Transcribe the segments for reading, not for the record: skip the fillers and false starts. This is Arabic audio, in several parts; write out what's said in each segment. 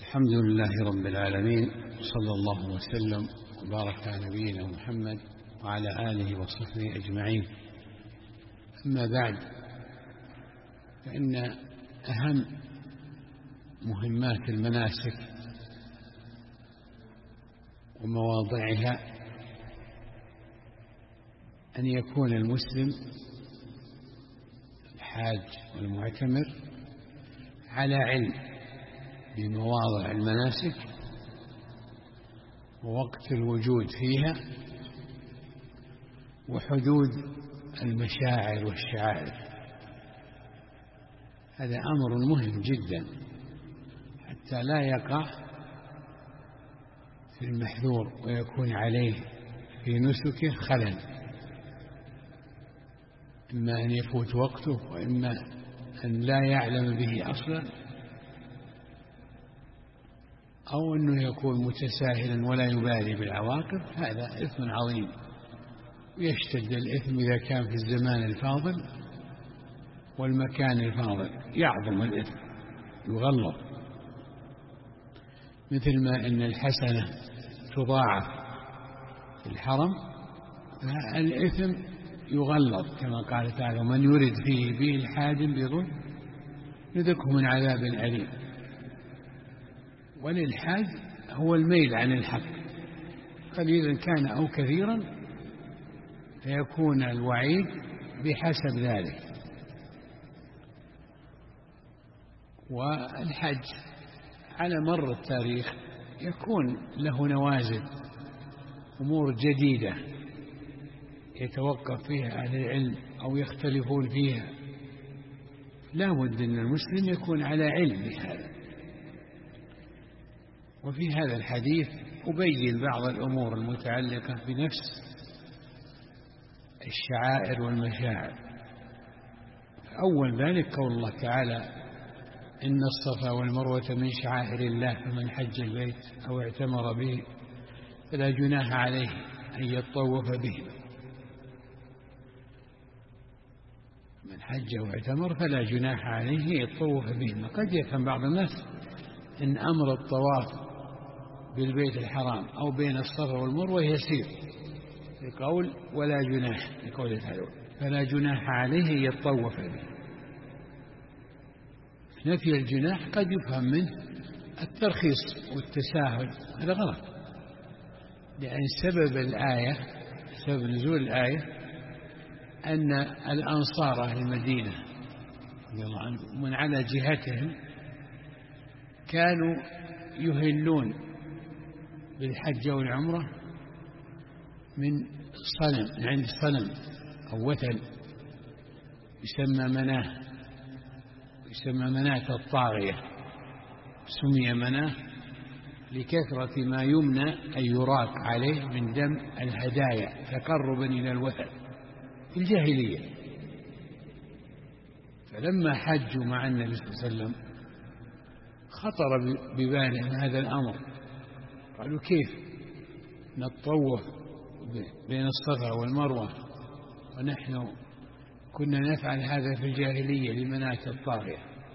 الحمد لله رب العالمين، صلى الله وسلم وبارك على نبينا محمد وعلى آله وصحبه أجمعين. أما بعد، فإن أهم مهمات المناسك ومواضعها أن يكون المسلم الحاج والمعتمر على علم بمواضع المناسك ووقت الوجود فيها وحدود المشاعر والشعائر. هذا أمر مهم جدا حتى لا يقع في المحذور ويكون عليه في نسكه خلل، إما أن يفوت وقته وإما أن لا يعلم به أصلا، أو أنه يكون متساهلا ولا يبالي بالعواقب. هذا إثم عظيم، ويشتد الإثم إذا كان في الزمان الفاضل والمكان الفاضل، يعظم الإثم يغلظ، مثل ما أن الحسنة تضاعف في الحرم فالإثم يغلظ، كما قال تعالى: من يرد فيه به الحاد بظلم يذقه من عذاب أليم. والإلحاد هو الميل عن الحق، قليلا كان أو كثيرا، فيكون الوعيد بحسب ذلك. والحج على مر التاريخ يكون له نوازل، أمور جديدة يتوقف فيها أهل العلم أو يختلفون فيها، لا بد أن المسلم يكون على علم بهذا. وفي هذا الحديث أبين بعض الأمور المتعلقة بنفس الشعائر والمشاعر. أول ذلك قول الله تعالى: إن الصفا والمروة من شعائر الله، فمن حج البيت أو اعتمر به فلا جناح عليه أن يطوف به. من حج واعتمر فلا جناح عليه يطوف به. قد يفهم بعض الناس إن أمر الطواف بالبيت الحرام أو بين الصفا والمروة يسير، لقول ولا جناح، لقول تعالى فلا جناح عليه يطوف به. نفي الجناح قد يفهم منه الترخيص والتساهل، هذا غلط، لأن سبب نزول الآية أن الأنصار أهل المدينة رضي الله عنهم من على جهتهم كانوا يهلون بالحج والعمرة من صنم، عند صنم أو وثن يسمى مناة الطاغية. سمي مناة لكثرة ما يمنى أن يراق عليه من دم الهدايا تقربا إلى الوثن في الجاهلية. فلما حجوا مع النبي صلى الله عليه وسلم خطر ببالهم هذا الأمر، قالوا: كيف نتطوف بين الصفا والمروة ونحن كنا نفعل هذا في الجاهلية لمناة الطاغية؟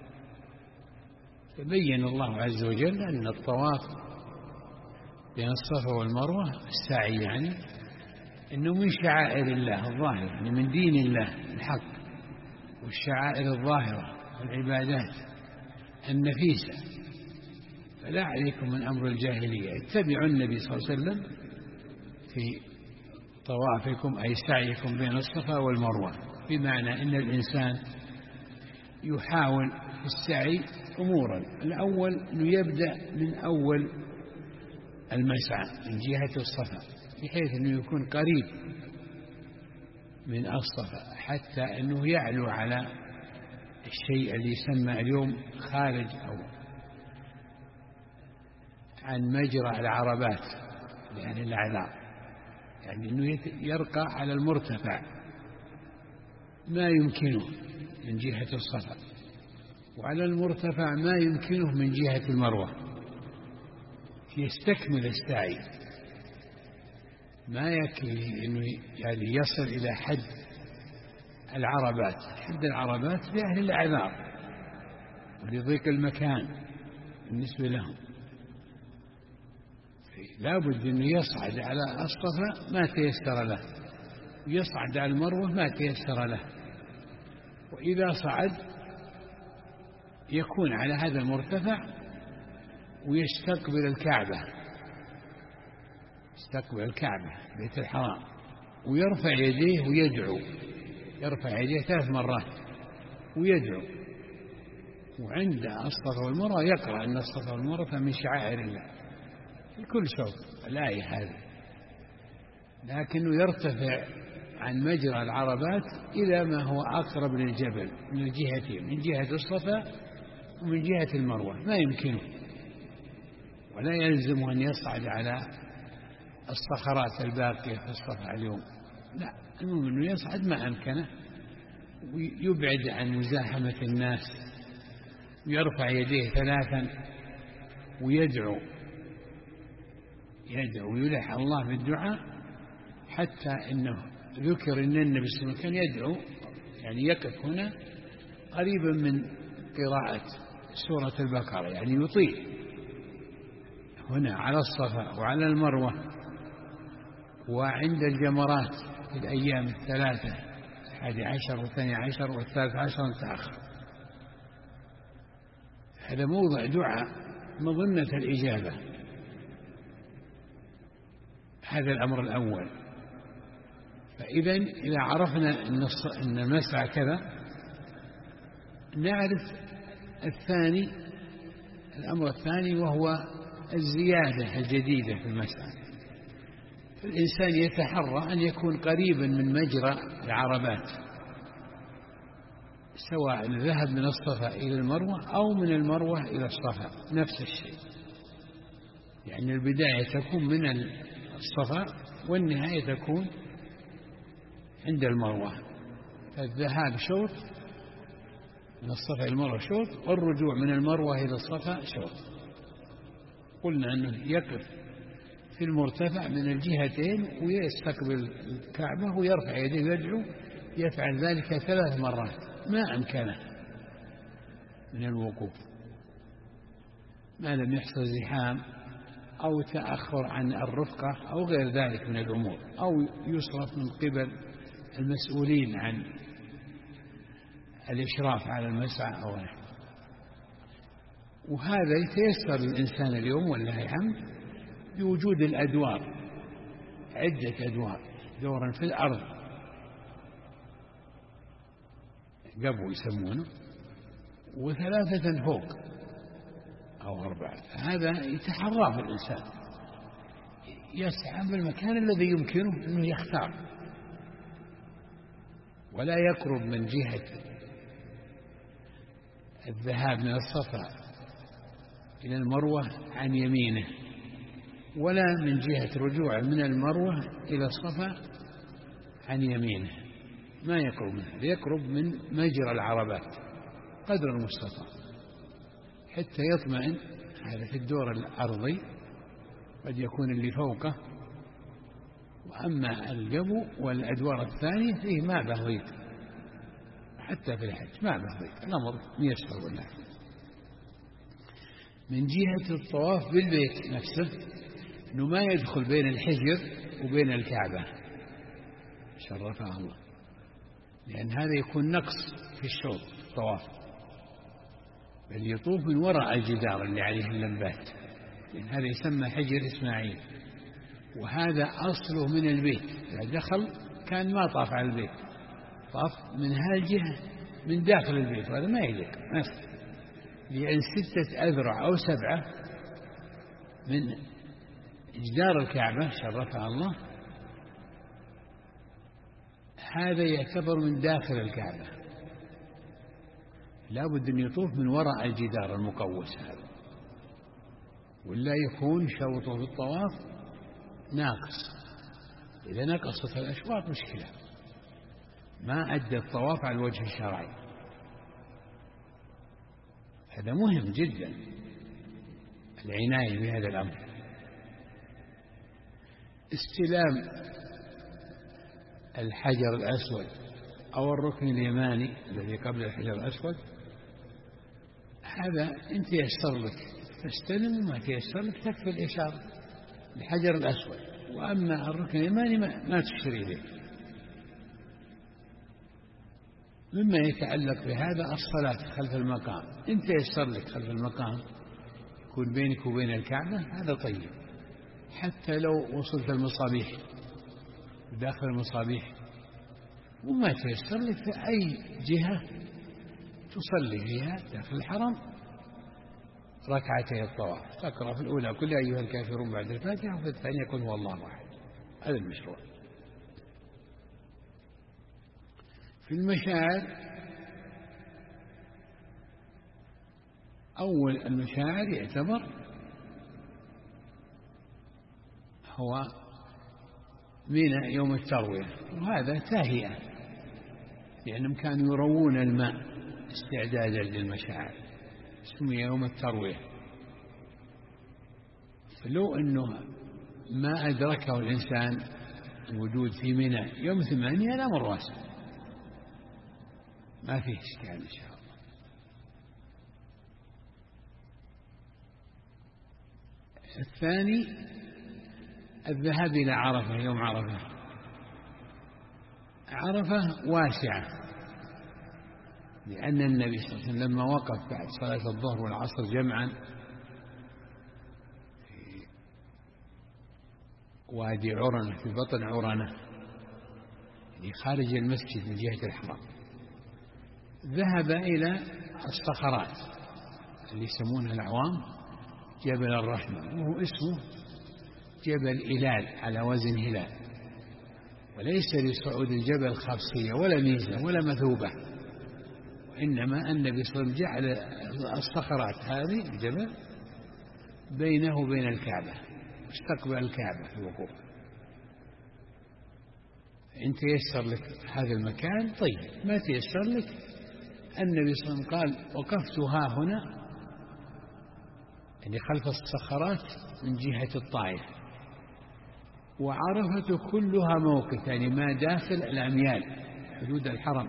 فبين الله عز وجل أن الطواف بين الصفا والمروة، السعي يعني، إنه من شعائر الله الظاهرة، يعني من دين الله الحق، والشعائر الظاهرة والعبادات النفيسة. فلا عليكم من أمر الجاهلية، اتبعوا النبي صلى الله عليه وسلم في طوافكم أي سعيكم بين الصفا والمروة، بمعنى أن الإنسان يحاول في السعي أمورا. الأول أنه يبدأ من أول المسعى من جهة الصفا، بحيث أنه يكون قريب من الصفا، حتى أنه يعلو على الشيء اللي يسمى اليوم خارج أو عن مجرى العربات، يعني الأعلى، يعني أنه يرقى على المرتفع ما يمكنه من جهة الصفا، وعلى المرتفع ما يمكنه من جهة المروة، يستكمل السعي. ما يكفي أنه يعني يصل إلى حد العربات. حد العربات لأهل الأعذار ولضيق المكان بالنسبة لهم، لا بد أنه يصعد على الصفا ما تيسر له، يصعد على المروة ما تيسر له. وإذا صعد يكون على هذا المرتفع ويستقبل الكعبة، يستقبل الكعبة بيت الحرام، ويرفع يديه ويدعو، يرفع يديه 3 مرات ويدعو. وعند الصفا والمروة يقرأ أن الصفا والمروة من شعائر الله في كل شوط الآية هذه، لكنه يرتفع عن مجرى العربات إلى ما هو أقرب للجبل من الجهتين، من جهة الصفا ومن جهة المروة، ما يمكنه ولا يلزم أن يصعد على الصخرات الباقية في الصفا اليوم، لا، المهم أنه يصعد ما أمكنه ويبعد عن مزاحمة الناس، ويرفع يديه 3 ويدعو، ويلح الله بالدعاء، حتى إنه ذكر أن النبي صلى الله عليه وسلم كان يدعو، يعني يقف هنا قريبا من قراءة سورة البقرة، يعني يطيل هنا على الصفا وعلى المروة وعند الجمرات في الأيام 3 11 و12 و13 متأخر. هذا موضع دعاء مظنة الإجابة. هذا الأمر الأول. إذا عرفنا أن المسعى كذا، نعرف الثاني، الأمر الثاني، وهو الزيادة الجديدة في المسعى. فالإنسان يتحرى أن يكون قريبا من مجرى العربات، سواء ذهب من الصفا إلى المروة أو من المروة إلى الصفا، نفس الشيء، يعني البداية تكون من الصفا والنهاية تكون عند المروة. فالذهاب شوط من الصفا إلى المروة شوط، والرجوع من المروة إلى الصفا شوط. قلنا أنه يقف في المرتفع من الجهتين ويستقبل الكعبة ويرفع يديه ويدعو، يفعل ذلك 3 مرات ما أمكنه من الوقوف، ما لم يحصل زحام أو تأخر عن الرفقة أو غير ذلك من الأمور، أو يصرف من قبل المسؤولين عن الإشراف على المسعى أو نحو. وهذا يتيسر للإنسان اليوم والله الحمد بوجود الأدوار، عدة أدوار، دورا في الأرض قبو يسمونه، و3 فوق أو 4. هذا يتحرى الإنسان، يسعى بالمكان الذي يمكنه أنه يختار، ولا يقرب من جهة الذهاب من الصفا إلى المروة عن يمينه، ولا من جهة رجوع من المروة إلى الصفا عن يمينه، ما يقرب منه، يقرب من مجرى العربات قدر المستطاع حتى يطمئن. هذا في الدور الأرضي، قد يكون اللي فوقه. وأما القبو والأدوار الثانية فيه ما به ضيق، حتى في الحج ما به ضيق، الأمر ميسر والله. من جهة الطواف بالبيت نفسه، أنه ما يدخل بين الحجر وبين الكعبة شرفها الله، لأن هذا يكون نقص في الشوط الطواف، بل يطوف من وراء الجدار اللي عليه اللمبات، لأن هذا يسمى حجر إسماعيل، وهذا أصله من البيت. إذا دخل كان ما طاف على البيت، طاف من هالجهة من داخل البيت، وهذا ما يليق نفسه، لأن 6 أذرع أو 7 من جدار الكعبة شرفها الله، هذا يعتبر من داخل الكعبة، لا بد أن يطوف من وراء الجدار المقوس هذا، ولا يكون شوطه في الطواف ناقص. إذا نقصت الأشواط مشكلة، ما أدى الطواف على الوجه الشرعي. هذا مهم جدا العناية بهذا الأمر. استلام الحجر الأسود أو الركن اليماني الذي قبل الحجر الأسود، هذا إن تيسر لك فاستلم، وما تيسر لك تكفي الإشارة، الحجر الأسود. وأما الركن اليماني ما تشير إليه. مما يتعلق بهذا الصلاة خلف المقام. أنت يسر لك خلف المقام يكون بينك وبين الكعبة، هذا طيب. حتى لو وصلت المصابيح داخل المصابيح، وما تيسر لك في أي جهة تصلي فيها داخل الحرم ركعتي الطواف، تقرأ في الأولى كل أيها الكافرون بعد الفاتحة، وفي الثانية قل هو الله أحد. هذا المشروع. في المشاعر، أول المشاعر يعتبر هو منى يوم التروية، وهذا تهيئة لأنهم كانوا يروون الماء استعدادا للمشاعر، سمي يوم التروية. فلو أنه ما أدركه الإنسان الوجود في منى يوم 8 الأمر واسع، ما فيه إشكال إن شاء الله. الثاني الذهاب إلى عرفة يوم عرفة. عرفة واسعة لأن النبي صلى الله عليه وسلم لما وقف بعد صلاة الظهر والعصر جمعا في وادي عرنة في بطن عرنة، يعني خارج المسجد من جهة الحرم، ذهب إلى الصخرات اللي يسمونها العوام جبل الرحمة، وهو اسمه جبل إلال على وزن هلال، وليس لصعود الجبل خاصية ولا ميزة ولا مثوبة، وإنما النبي صلى الله عليه وسلم جعل الصخرات هذه الجبل بينه وبين الكعبة، واستقبل الكعبة في الوقوف. إن تيسر لك هذا المكان طيب، ما تيسر لك النبي صلى الله عليه وسلم قال وقفت ها هنا، يعني خلف الصخرات من جهة الطائف، وعرفة كلها موقف، يعني ما داخل الأميال حدود الحرم،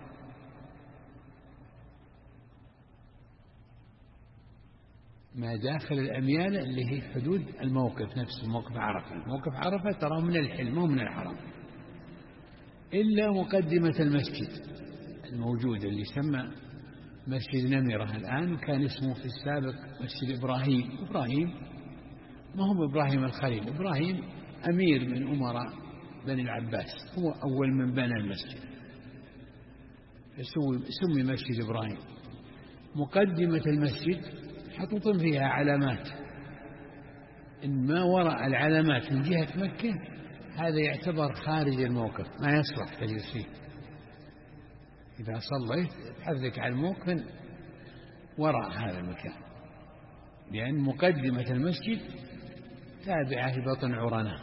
ما داخل الأميال اللي هي حدود الموقف نفسه، موقف عرفة. موقف عرفة تراه من الحلم ومن الحرم، إلا مقدمة المسجد الموجود اللي يسمى مسجد نمرة الآن، وكان اسمه في السابق مسجد إبراهيم. إبراهيم ما هو إبراهيم الخليل، إبراهيم أمير من أمراء بني العباس، هو أول من بنى المسجد، سمي مسجد إبراهيم. مقدمة المسجد حطوط فيها علامات، إن ما وراء العلامات من جهة مكة هذا يعتبر خارج الموقف، ما يصلح تجلس فيه. إذا صليت تحرك على الموقف وراء هذا المكان، لأن مقدمة المسجد تابعة في بطن عرنة،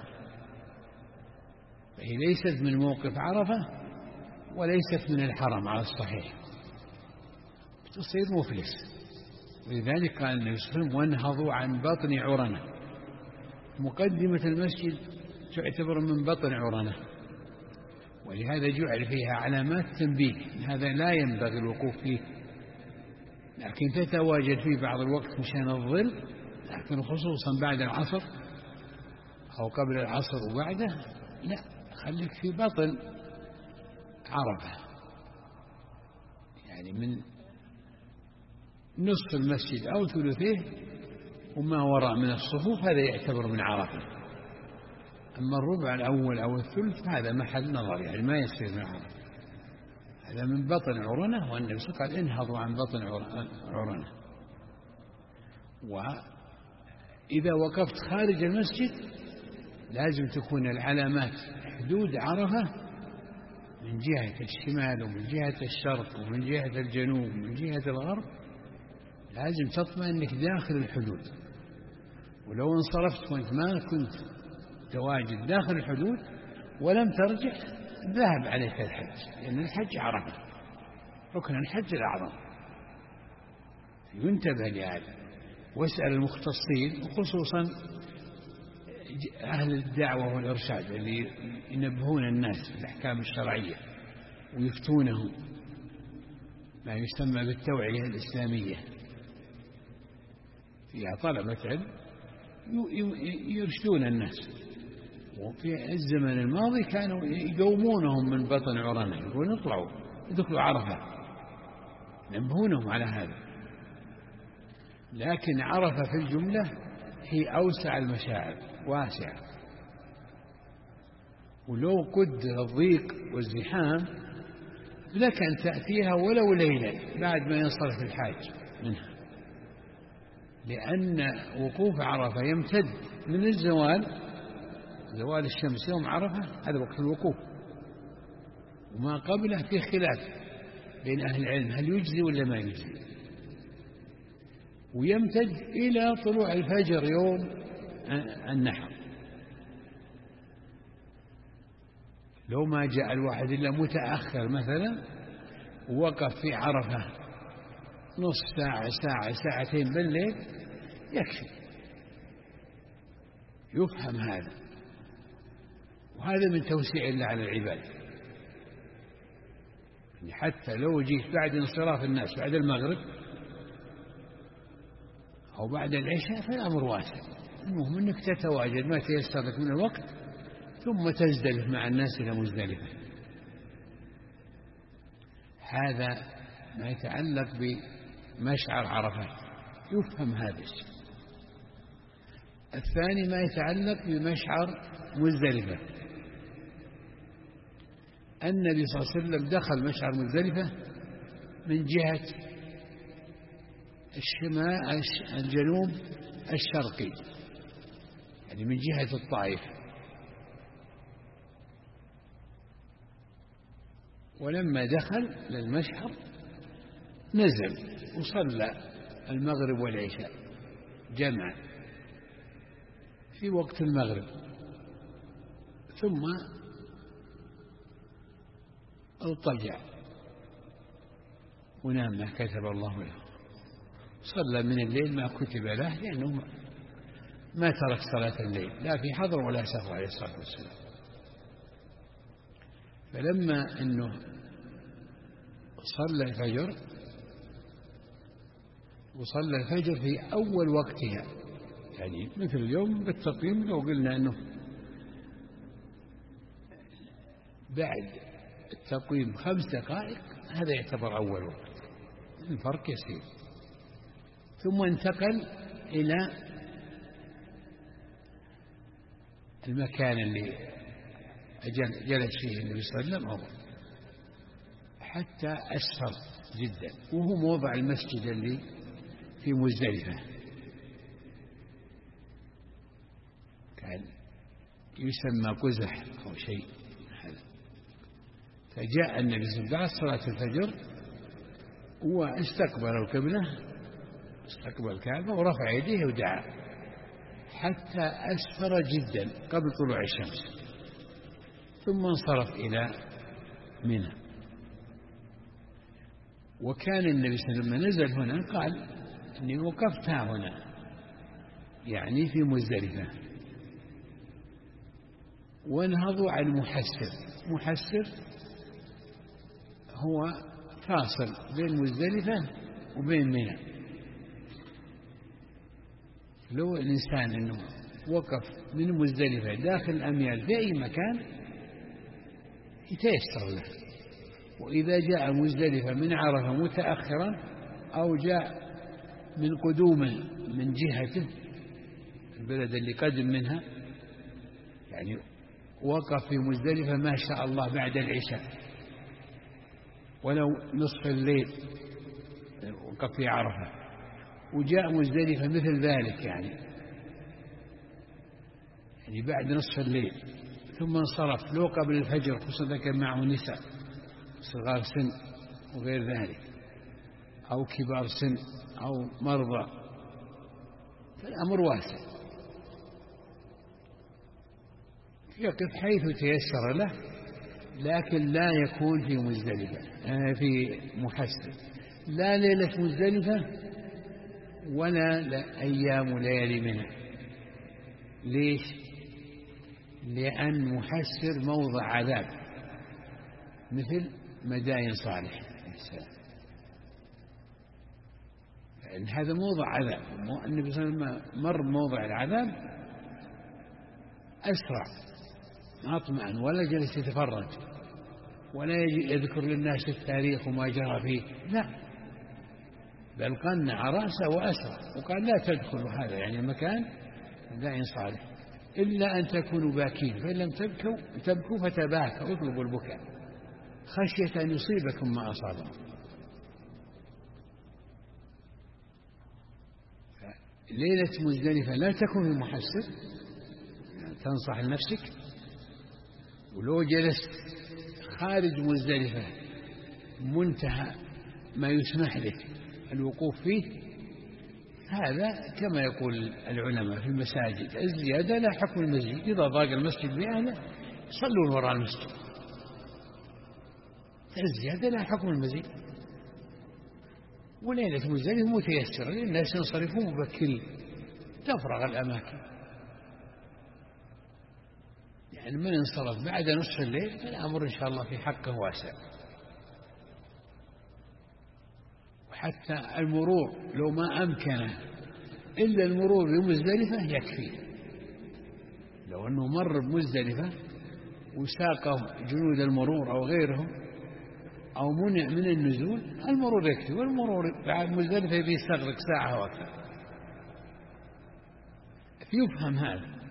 فهي ليست من موقف عرفة وليست من الحرم على الصحيح، تصير مفلس. ولذلك قال النبي صلى الله عليه وسلم وانهضوا عن بطن عرنة. مقدمة المسجد تعتبر من بطن عرنة، ولهذا جعل فيها علامات تنبيه، هذا لا ينبغي الوقوف فيه، لكن تتواجد فيه بعض الوقت مشان الظل، لكن خصوصا بعد العصر أو قبل العصر وبعده لا، خليك في بطن عرفة، يعني من نصف المسجد أو ثلثيه وما وراء من الصفوف، هذا يعتبر من عرفة. أما الربع الأول أو الثلث هذا محل نظر، يعني ما يصير من عرفة، هذا من بطن عرنة، والنبي صلى الله عليه وسلم قال انهضوا عن بطن عرنة. وإذا وقفت خارج المسجد لازم تكون العلامات حدود عرفة من جهة الشمال ومن جهة الشرق ومن جهة الجنوب ومن جهة الغرب، لازم تطمئن أنك داخل الحدود. ولو انصرفت وانت ما كنت تواجد داخل الحدود ولم ترجع ذهب عليك الحج، لأن الحج عرفة ركن الحج الأعظم. ينتبه لهذا، واسأل المختصين وخصوصا أهل الدعوة والإرشاد اللي ينبهون الناس بالأحكام الشرعية ويفتونهم، ما يسمى بالتوعية الإسلامية، فيها طلبة علم يرشدون الناس. وفي الزمن الماضي كانوا يقومونهم من بطن عرانة، يقولون اطلعوا ادخلوا عرفة، ينبهونهم على هذا. لكن عرفة في الجملة هي أوسع المشاعر، واسعة، ولو قدر الضيق والزحام لك أن تأتيها ولو ليلا بعد ما ينصرف الحاج منها، لأن وقوف عرفة يمتد من الزوال، زوال الشمس يوم عرفة هذا وقت الوقوف، وما قبله في خلاف بين أهل العلم هل يجزي ولا ما يجزي، ويمتد إلى طلوع الفجر يوم النحر. لو ما جاء الواحد إلا متأخر مثلا ووقف في عرفة نص ساعة، ساعة، ساعتين بالليل يكفي، يفهم هذا، وهذا من توسيع الله على العباد. يعني حتى لو جيت بعد انصراف الناس بعد المغرب أو بعد العشاء فالأمر واسع، المهم أنك تتواجد ما تيسر لك من الوقت ثم تزدلف مع الناس إلى مزدلفة. هذا ما يتعلق بمشعر عرفات، يفهم هذا الشيء. الثاني ما يتعلق بمشعر مزدلفة. النبي صلى الله عليه وسلم دخل مشعر مزدلفة من جهة الشمال الجنوب الشرقي، يعني من جهة الطائف، ولما دخل للمشعر نزل وصلى المغرب والعشاء جمعا في وقت المغرب، ثم اضطجع ونام ما كتب الله له، صلى من الليل ما كتب له، لأنه ما ترك صلاة الليل لا في حضر ولا سفر عليه الصلاة والسلام. فلما أنه صلى الفجر، وصلى الفجر في أول وقتها، يعني مثل اليوم بالتقييم لو قلنا أنه بعد التقويم 5 دقائق هذا يعتبر أول وقت، الفرق يسير. ثم انتقل إلى المكان اللي جلس فيه النبي صلى الله عليه وسلم حتى أسفر جدا، وهو موضع المسجد اللي في مزدلفة، كان يسمى قزح أو شيء هذا. فجاء النبي صلى الله عليه وسلم بعد صلاة الفجر واستقبل القبلة، استقبل الكعبة ورفع يديه ودعا حتى أسفر جدا قبل طلوع الشمس، ثم انصرف إلى منى. وكان النبي صلى الله عليه وسلم لما نزل هنا قال إني وقفت هنا، يعني في مزدلفة. وانهضوا عن محسر. محسر هو فاصل بين مزدلفة وبين منى. لو الإنسان إنه وقف من مزدلفة داخل الأميال في أي مكان يتيسر له، وإذا جاء مزدلفة من عرفة متأخرا أو جاء من قدومه من جهته البلد اللي قدم منها، يعني وقف في مزدلفة ما شاء الله بعد العشاء ولو نصف الليل وقف في عرفة، وجاء مزدلفة مثل ذلك يعني بعد نصف الليل ثم انصرف لو قبل الفجر، خصوصا كان معه نساء صغار سن وغير ذلك أو كبار سن أو مرضى، فالأمر واسع، يقف حيث تيسر له، لكن لا يكون في مزدلفة في محسر، لا ليلة مزدلفة ولا أيام وليالي منها. ليش؟ لأن محسر موضع عذاب مثل مداين صالح السلام، إن هذا موضع عذاب. النبي صلى الله عليه وسلم مر موضع العذاب أسرع، ما اطمأن ولا جلس يتفرج ولا يذكر للناس التاريخ وما جرى فيه، لا، بل قنع رأسه وأسرع وقال لا تدخلوا هذا يعني المكان لا صالح إلا أن تكونوا باكين، فإن لم تبكوا فتباكوا، اطلبوا البكاء خشية أن يصيبكم ما أصابهم. ليلة مزدلفة لا تكون في محسر، تنصح لنفسك، ولو جلست خارج مزدلفة منتهى ما يسمح لك الوقوف فيه، هذا كما يقول العلماء في المساجد الزيادة لا حكم المسجد، إذا ضاق المسجد بأهله صلوا وراء المسجد، الزيادة لا حكم المزيد. وليلة مزدلفة متيسرة للناس ينصرفون مبكرين تفرغ الأماكن، يعني من انصرف بعد نصف الليل فالأمر إن شاء الله في حقه واسع. وحتى المرور لو ما أمكنه إلا المرور بمزدلفة يكفي، لو أنه مر بمزدلفة وساقه جنود المرور أو غيرهم أو منع من النزول المرور يكفي، والمرور بعد مزدلفة بيستغرق ساعة وأكثر. يفهم هذا،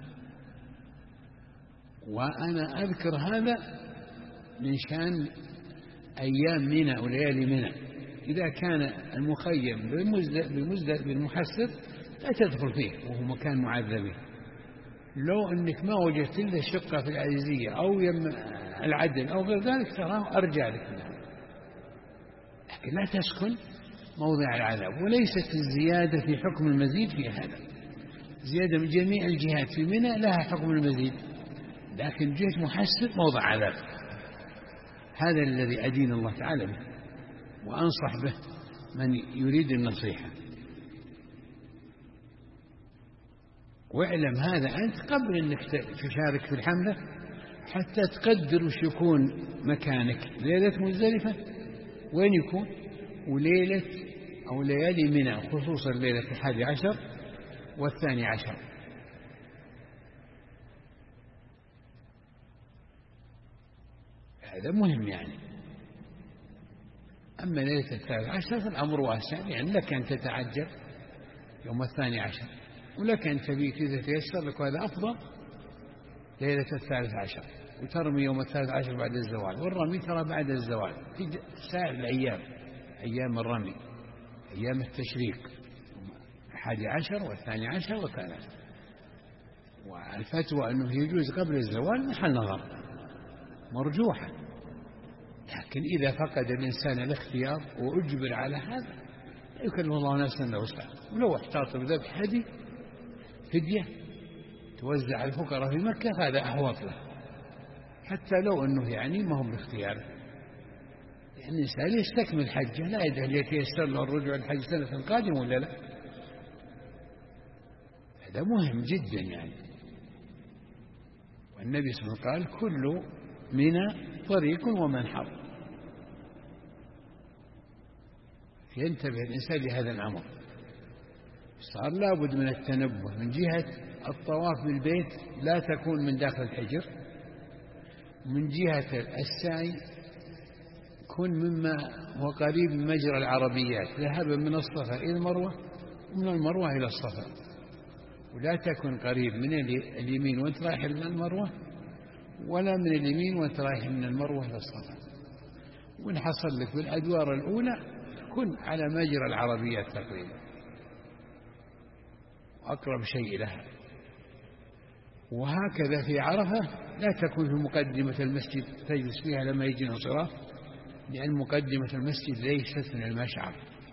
وأنا أذكر هذا من شأن أيام منى وليالي منى، إذا كان المخيم بالمحسر لا تدخل فيه وهو مكان معذبين، لو أنك ما وجدت إلا شقة في العزيزية أو يم العدل أو غير ذلك تراه أرجع لك منه، لكن لا تسكن موضع العذاب. وليست الزيادة في حكم المزيد في هذا، زيادة من جميع الجهات في منى لها حكم المزيد، لكن جهة محسر موضع عذاب. هذا الذي أدين الله تعالى به وأنصح به من يريد النصيحة. واعلم هذا أنت قبل أنك تشارك في الحملة حتى تقدر وش يكون مكانك ليلة مزدلفة وين يكون، وليلة أو ليالي منى خصوصا ليلة 11 و12. هذا مهم يعني. أما ليلة 13 فالأمر واسع، يعني لك أن تتعجل يوم 12 ولك أن تبيت إذا تيسر لك، وهذا أفضل ليلة 13 وترمي يوم 13 بعد الزوال، والرمي ترى بعد الزوال في سائر الأيام، أيام الرمي أيام التشريق 11 و12 و13. والفتوى أنه يجوز قبل الزوال محل نظر مرجوحة، لكن إذا فقد الإنسان الاختيار وأجبر على هذا لا يكلف الله نفسا إلا وسعها، ولو احتاط بذبح هدي فدية توزع الفقراء في مكة هذا أحوط له، حتى لو أنه يعني ما هم باختياره، يعني الإنسان يستكمل حجه لا يدري يتيسر له الرجوع الحج سنة قادمة ولا لا. هذا مهم جدا يعني. والنبي صلى الله عليه وسلم قال كل منى طريق ومنحر، ينتبه الإنسان لهذا الأمر. صار لابد من التنبه من جهة الطواف بالبيت لا تكون من داخل الحجر، من جهة السعي كن مما هو قريب من مجرى العربيات، ذهبا من الصفا إلى المروة ومن المروة إلى الصفا، ولا تكن قريب من اليمين وانت رايح إلى المروة ولا من اليمين وانت رايح من المروة إلى الصفا. وإن حصل لك بالأدوار الأولى كن على مجرى العربيات تقريبا أقرب شيء لها. وهكذا في عرفة لا تكون في مقدمة المسجد تجلس فيها لما يجي الانصراف، لأن مقدمة المسجد ليست من المشعر.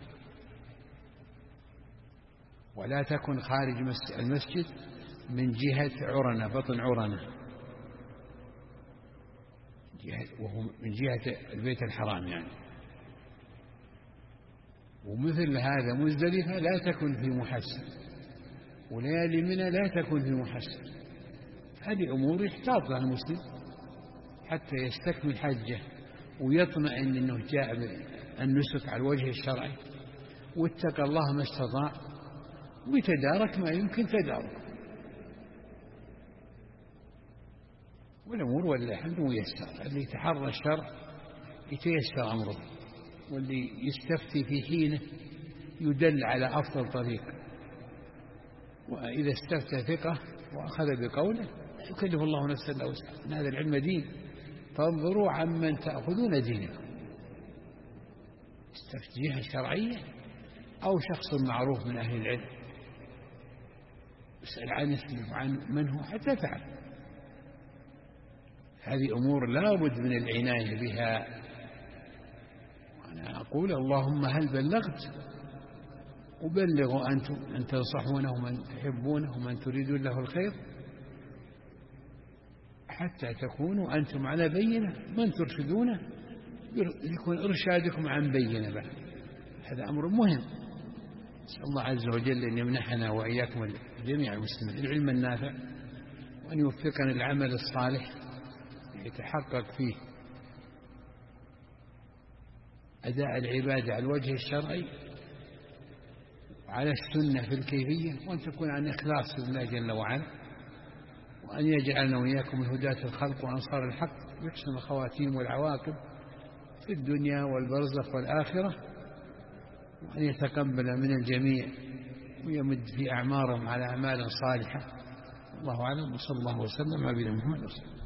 ولا تكن خارج المسجد من جهة عرنة، بطن عرنة، وهو من جهة البيت الحرام يعني. ومثل هذا مزدلفة لا تكن في محسن، وليالي منى لا تكن في محسن. هذه أمور يحتاط لها المسلم حتى يستكمل حجه ويطمئن أنه جاء النسك على الوجه الشرعي واتقى الله ما استطاع، ويتدارك ما يمكن تدارك، والأمور والله الحمد ميسر. اللي يتحرى الشر يتيسر أمره، واللي يستفتي في حينه يدل على أفضل طريق. وإذا استفتى ثقة وأخذ بقوله يكلف الله نفسا إلا وسعها، إن هذا العلم دين، فانظروا عمن تأخذون دينكم، استفتي جهة شرعية أو شخص معروف من أهل العلم، اسأل عن اسمه وعن من هو حتى تعرف. هذه أمور لا بد من العناية بها. وأنا أقول اللهم هل بلغت؟ وبلغوا أنتم أن تنصحونه من تحبونه ومن تريدون له الخير، حتى تكونوا أنتم على بينة، من ترشدونه يكون إرشادكم عن بينة بعد. هذا أمر مهم. نسأل الله عز وجل أن يمنحنا وإياكم جميع المسلمين العلم النافع، وأن يوفقنا العمل الصالح يتحقق فيه أداء العبادة على الوجه الشرعي وعلى السنة في الكيفية، وأن تكون عن إخلاص لله جل وعلا، وأن يجعلنا وإياكم من هداة الخلق وأنصار الحق، يحسن الخواتيم والعواقب في الدنيا والبرزخ والآخرة، وأن يتقبل من الجميع ويمد في أعمارهم على أعمال صالحة. الله أعلم، وصلى الله وسلم على نبينا محمد.